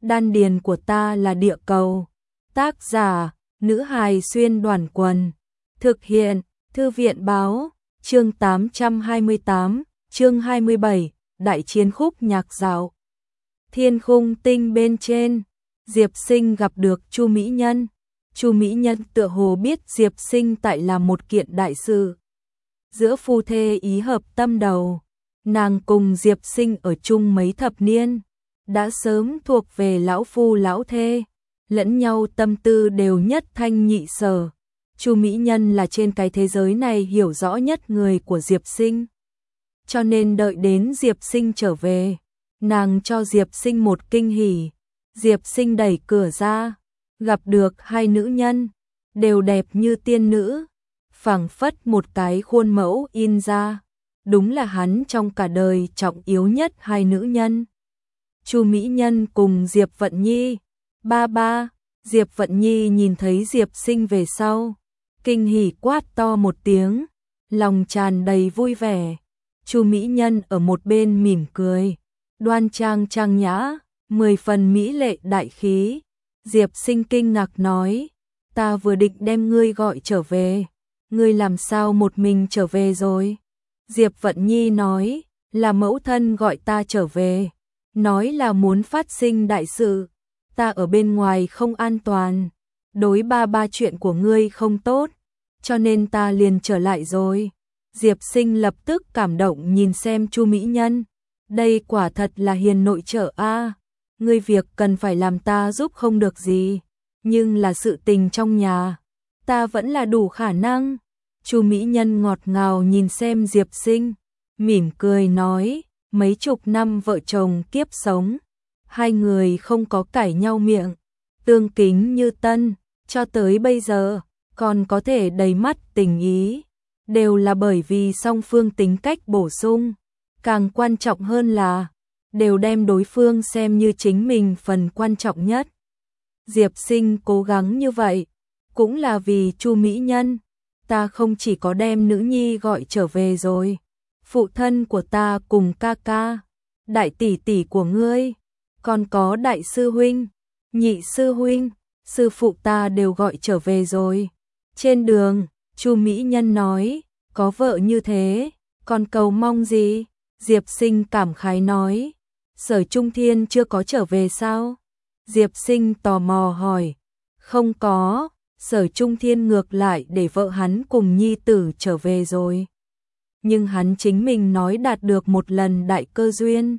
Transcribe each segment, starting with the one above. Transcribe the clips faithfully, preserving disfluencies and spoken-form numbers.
đan điền của ta là địa cầu. Tác giả, nữ hài xuyên đoàn quần. Thực hiện, thư viện báo, chương tám trăm hai mươi tám, chương hai mươi bảy, đại chiến khúc nhạc dạo. Thiên khung tinh bên trên, Diệp Sinh gặp được Chu Mỹ Nhân. Chu Mỹ Nhân tựa hồ biết Diệp Sinh tại là một kiện đại sự. Giữa phu thê ý hợp tâm đầu, nàng cùng Diệp Sinh ở chung mấy thập niên, đã sớm thuộc về lão phu lão thê, lẫn nhau tâm tư đều nhất thanh nhị sở. Chu Mỹ Nhân là trên cái thế giới này hiểu rõ nhất người của Diệp Sinh. Cho nên đợi đến Diệp Sinh trở về, nàng cho Diệp Sinh một kinh hỉ. Diệp Sinh đẩy cửa ra, gặp được hai nữ nhân, đều đẹp như tiên nữ, phảng phất một cái khuôn mẫu in ra. Đúng là hắn trong cả đời trọng yếu nhất hai nữ nhân. Chu Mỹ Nhân cùng Diệp Vận Nhi. Ba ba, Diệp Vận Nhi nhìn thấy Diệp Sinh về sau, kinh hỉ quát to một tiếng, lòng tràn đầy vui vẻ. Chu Mỹ Nhân ở một bên mỉm cười, đoan trang trang nhã, mười phần mỹ lệ đại khí. Diệp Sinh kinh ngạc nói, ta vừa định đem ngươi gọi trở về, ngươi làm sao một mình trở về rồi? Diệp Vận Nhi nói, là mẫu thân gọi ta trở về, nói là muốn phát sinh đại sự, ta ở bên ngoài không an toàn, đối ba ba chuyện của ngươi không tốt, cho nên ta liền trở lại rồi. Diệp Sinh lập tức cảm động nhìn xem Chu Mỹ Nhân, đây quả thật là hiền nội trợ a. Ngươi việc cần phải làm ta giúp không được gì, nhưng là sự tình trong nhà, ta vẫn là đủ khả năng. Chu Mỹ Nhân ngọt ngào nhìn xem Diệp Sinh, mỉm cười nói, mấy chục năm vợ chồng kiếp sống, hai người không có cãi nhau miệng, tương kính như tân, cho tới bây giờ, còn có thể đầy mắt tình ý, đều là bởi vì song phương tính cách bổ sung, càng quan trọng hơn là, đều đem đối phương xem như chính mình phần quan trọng nhất. Diệp Sinh cố gắng như vậy, cũng là vì Chu Mỹ Nhân. Ta không chỉ có đem nữ nhi gọi trở về rồi, phụ thân của ta cùng ca ca, đại tỷ tỷ của ngươi, còn có đại sư huynh, nhị sư huynh, sư phụ ta đều gọi trở về rồi. Trên đường, Chu Mỹ Nhân nói, có vợ như thế, còn cầu mong gì? Diệp Sinh cảm khái nói, Sở Trung Thiên chưa có trở về sao? Diệp Sinh tò mò hỏi, không có. Sở Trung Thiên ngược lại để vợ hắn cùng nhi tử trở về rồi. Nhưng hắn chính mình nói đạt được một lần đại cơ duyên,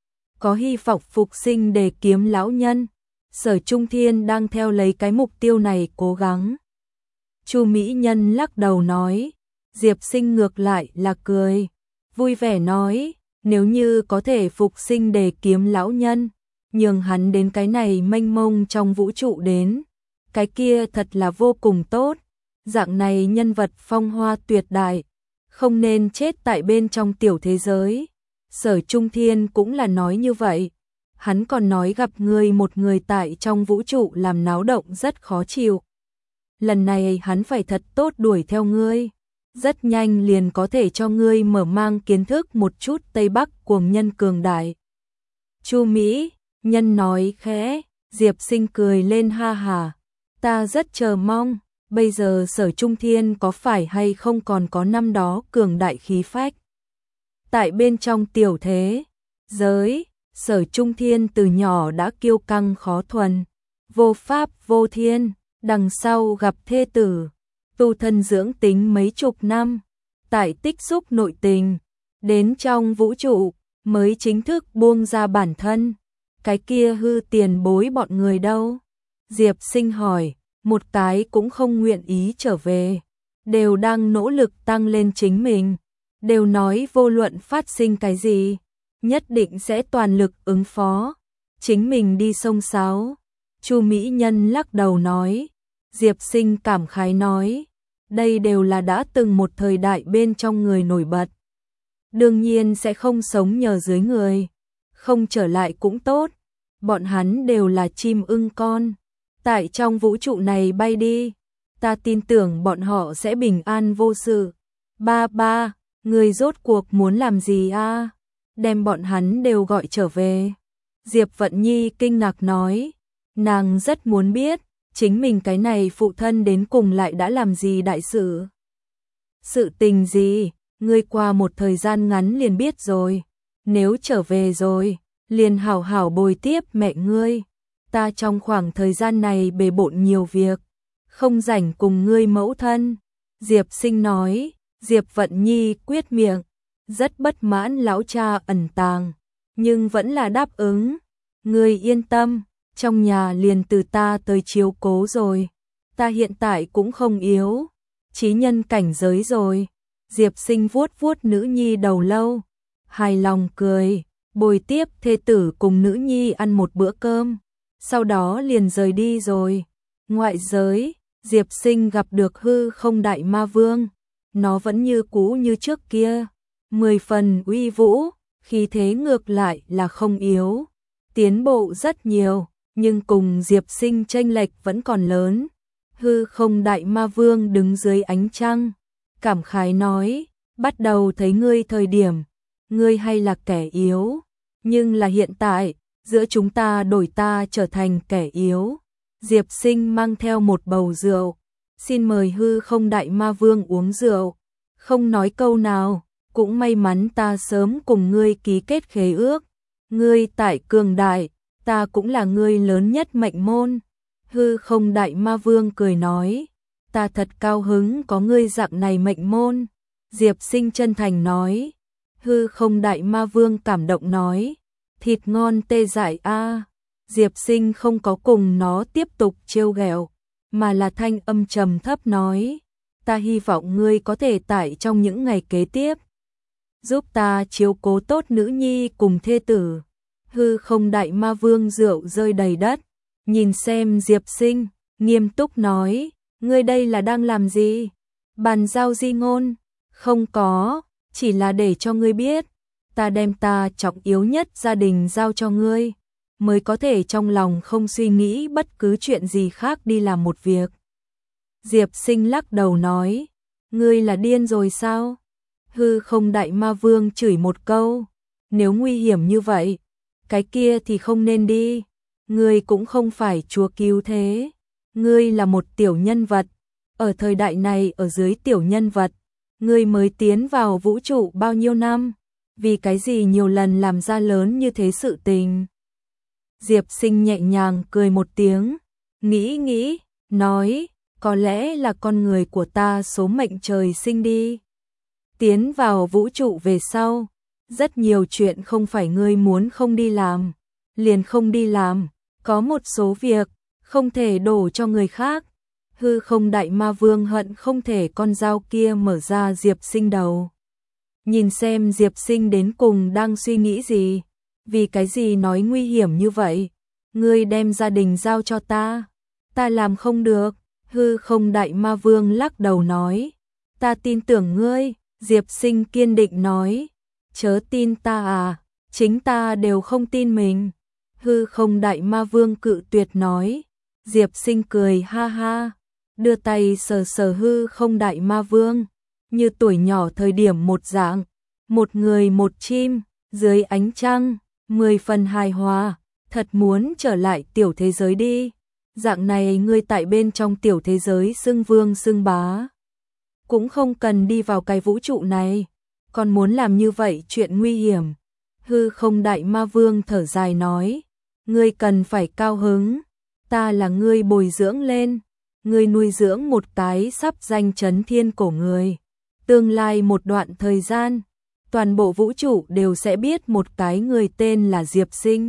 có hy vọng phục sinh để kiếm lão nhân. Sở Trung Thiên đang theo lấy cái mục tiêu này cố gắng. Chu Mỹ Nhân lắc đầu nói, Diệp Sinh ngược lại là cười, vui vẻ nói, nếu như có thể phục sinh để kiếm lão nhân, nhường hắn đến cái này mênh mông trong vũ trụ đến, cái kia thật là vô cùng tốt. Dạng này nhân vật phong hoa tuyệt đại, không nên chết tại bên trong tiểu thế giới. Sở Trung Thiên cũng là nói như vậy. Hắn còn nói gặp ngươi một người tại trong vũ trụ làm náo động rất khó chịu. Lần này hắn phải thật tốt đuổi theo ngươi, rất nhanh liền có thể cho ngươi mở mang kiến thức một chút Tây Bắc cuồng nhân cường đại. Chu Mỹ Nhân nói khẽ, Diệp Sinh cười lên ha hà. Ta rất chờ mong, bây giờ Sở Trung Thiên có phải hay không còn có năm đó cường đại khí phách. Tại bên trong tiểu thế giới, Sở Trung Thiên từ nhỏ đã kiêu căng khó thuần, vô pháp vô thiên, đằng sau gặp thê tử, tu thân dưỡng tính mấy chục năm, tại tích xúc nội tình, đến trong vũ trụ mới chính thức buông ra bản thân. Cái kia hư tiền bối bọn người đâu? Diệp Sinh hỏi, một cái cũng không nguyện ý trở về, đều đang nỗ lực tăng lên chính mình, đều nói vô luận phát sinh cái gì, nhất định sẽ toàn lực ứng phó, chính mình đi xông xáo. Chu Mỹ Nhân lắc đầu nói, Diệp Sinh cảm khái nói, đây đều là đã từng một thời đại bên trong người nổi bật, đương nhiên sẽ không sống nhờ dưới người, không trở lại cũng tốt, bọn hắn đều là chim ưng con, tại trong vũ trụ này bay đi, ta tin tưởng bọn họ sẽ bình an vô sự. Ba ba, người rốt cuộc muốn làm gì a? Đem bọn hắn đều gọi trở về. Diệp Vận Nhi kinh ngạc nói, nàng rất muốn biết, chính mình cái này phụ thân đến cùng lại đã làm gì đại sự. Sự tình gì, ngươi qua một thời gian ngắn liền biết rồi, nếu trở về rồi, liền hảo hảo bồi tiếp mẹ ngươi. Ta trong khoảng thời gian này bề bộn nhiều việc, không rảnh cùng ngươi mẫu thân. Diệp Sinh nói, Diệp Vận Nhi quyết miệng, rất bất mãn lão cha ẩn tàng, nhưng vẫn là đáp ứng. Ngươi yên tâm, trong nhà liền từ ta tới chiếu cố rồi, ta hiện tại cũng không yếu, chí nhân cảnh giới rồi. Diệp Sinh vuốt vuốt nữ nhi đầu lâu, hài lòng cười, bồi tiếp thê tử cùng nữ nhi ăn một bữa cơm, sau đó liền rời đi rồi. Ngoại giới, Diệp Sinh gặp được hư không đại ma vương, nó vẫn như cũ như trước kia, mười phần uy vũ, khí thế ngược lại là không yếu, tiến bộ rất nhiều, nhưng cùng Diệp Sinh chênh lệch vẫn còn lớn. Hư không đại ma vương đứng dưới ánh trăng, cảm khái nói, bắt đầu thấy ngươi thời điểm, ngươi hay là kẻ yếu, nhưng là hiện tại, giữa chúng ta đổi ta trở thành kẻ yếu. Diệp Sinh mang theo một bầu rượu, xin mời hư không đại ma vương uống rượu, không nói câu nào, cũng may mắn ta sớm cùng ngươi ký kết khế ước, ngươi tại cường đại, ta cũng là ngươi lớn nhất mệnh môn. Hư không đại ma vương cười nói, ta thật cao hứng có ngươi dạng này mệnh môn. Diệp Sinh chân thành nói, hư không đại ma vương cảm động nói, thịt ngon tê dại a. Diệp Sinh không có cùng nó tiếp tục trêu ghẹo, mà là thanh âm trầm thấp nói, ta hy vọng ngươi có thể tại trong những ngày kế tiếp, giúp ta chiếu cố tốt nữ nhi cùng thê tử. Hư không đại ma vương rượu rơi đầy đất, nhìn xem Diệp Sinh, nghiêm túc nói, ngươi đây là đang làm gì? Bàn giao di ngôn? Không có, chỉ là để cho ngươi biết, ta đem ta trọng yếu nhất gia đình giao cho ngươi, mới có thể trong lòng không suy nghĩ bất cứ chuyện gì khác đi làm một việc. Diệp Sinh lắc đầu nói, ngươi là điên rồi sao? Hư không đại ma vương chửi một câu, nếu nguy hiểm như vậy, cái kia thì không nên đi, ngươi cũng không phải chúa cứu thế, ngươi là một tiểu nhân vật, ở thời đại này ở dưới tiểu nhân vật, ngươi mới tiến vào vũ trụ bao nhiêu năm, vì cái gì nhiều lần làm ra lớn như thế sự tình. Diệp Sinh nhẹ nhàng cười một tiếng, nghĩ nghĩ, nói, có lẽ là con người của ta số mệnh trời sinh đi. Tiến vào vũ trụ về sau, rất nhiều chuyện không phải ngươi muốn không đi làm, liền không đi làm, có một số việc không thể đổ cho người khác. Hư không đại ma vương hận không thể con dao kia mở ra Diệp Sinh đầu. Nhìn xem Diệp Sinh đến cùng đang suy nghĩ gì, vì cái gì nói nguy hiểm như vậy, ngươi đem gia đình giao cho ta, ta làm không được. Hư không đại ma vương lắc đầu nói, ta tin tưởng ngươi. Diệp Sinh kiên định nói, chớ tin ta à, chính ta đều không tin mình. Hư không đại ma vương cự tuyệt nói. Diệp Sinh cười ha ha, đưa tay sờ sờ hư không đại ma vương, như tuổi nhỏ thời điểm một dạng, một người một chim, dưới ánh trăng, mười phần hài hòa, thật muốn trở lại tiểu thế giới đi. Dạng này ngươi tại bên trong tiểu thế giới xưng vương xưng bá, cũng không cần đi vào cái vũ trụ này, còn muốn làm như vậy chuyện nguy hiểm. Hư không đại ma vương thở dài nói, ngươi cần phải cao hứng, ta là ngươi bồi dưỡng lên, ngươi nuôi dưỡng một cái sắp danh chấn thiên cổ người, tương lai một đoạn thời gian, toàn bộ vũ trụ đều sẽ biết một cái người tên là Diệp Sinh.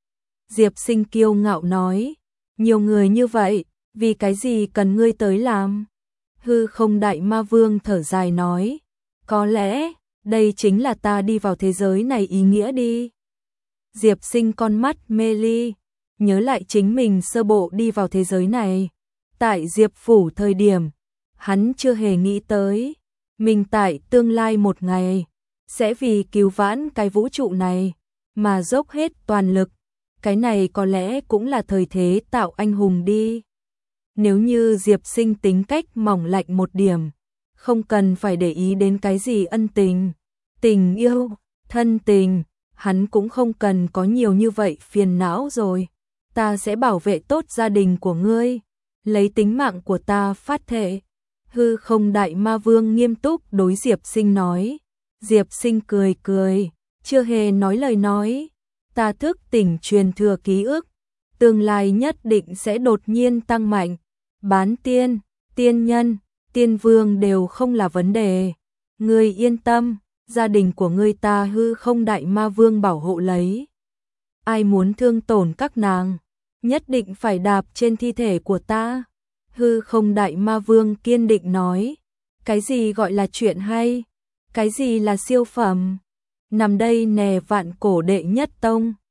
Diệp Sinh kiêu ngạo nói, nhiều người như vậy, vì cái gì cần ngươi tới làm? Hư không đại ma vương thở dài nói, có lẽ, đây chính là ta đi vào thế giới này ý nghĩa đi. Diệp Sinh con mắt mê ly, nhớ lại chính mình sơ bộ đi vào thế giới này. Tại Diệp Phủ thời điểm, hắn chưa hề nghĩ tới, mình tại tương lai một ngày, sẽ vì cứu vãn cái vũ trụ này, mà dốc hết toàn lực. Cái này có lẽ cũng là thời thế tạo anh hùng đi. Nếu như Diệp Sinh tính cách mỏng lạnh một điểm, không cần phải để ý đến cái gì ân tình, tình yêu, thân tình, hắn cũng không cần có nhiều như vậy phiền não rồi. Ta sẽ bảo vệ tốt gia đình của ngươi, lấy tính mạng của ta phát thệ. Hư Không Đại Ma Vương nghiêm túc đối Diệp Sinh nói. Diệp Sinh cười cười, chưa hề nói lời nói. Ta thức tỉnh truyền thừa ký ức, tương lai nhất định sẽ đột nhiên tăng mạnh. Bán tiên, tiên nhân, tiên vương đều không là vấn đề. Ngươi yên tâm, gia đình của ngươi ta Hư Không Đại Ma Vương bảo hộ lấy. Ai muốn thương tổn các nàng, nhất định phải đạp trên thi thể của ta. Hư Không Đại Ma Vương kiên định nói. Cái gì gọi là chuyện hay? Cái gì là siêu phẩm? Nằm đây nè vạn cổ đệ nhất tông.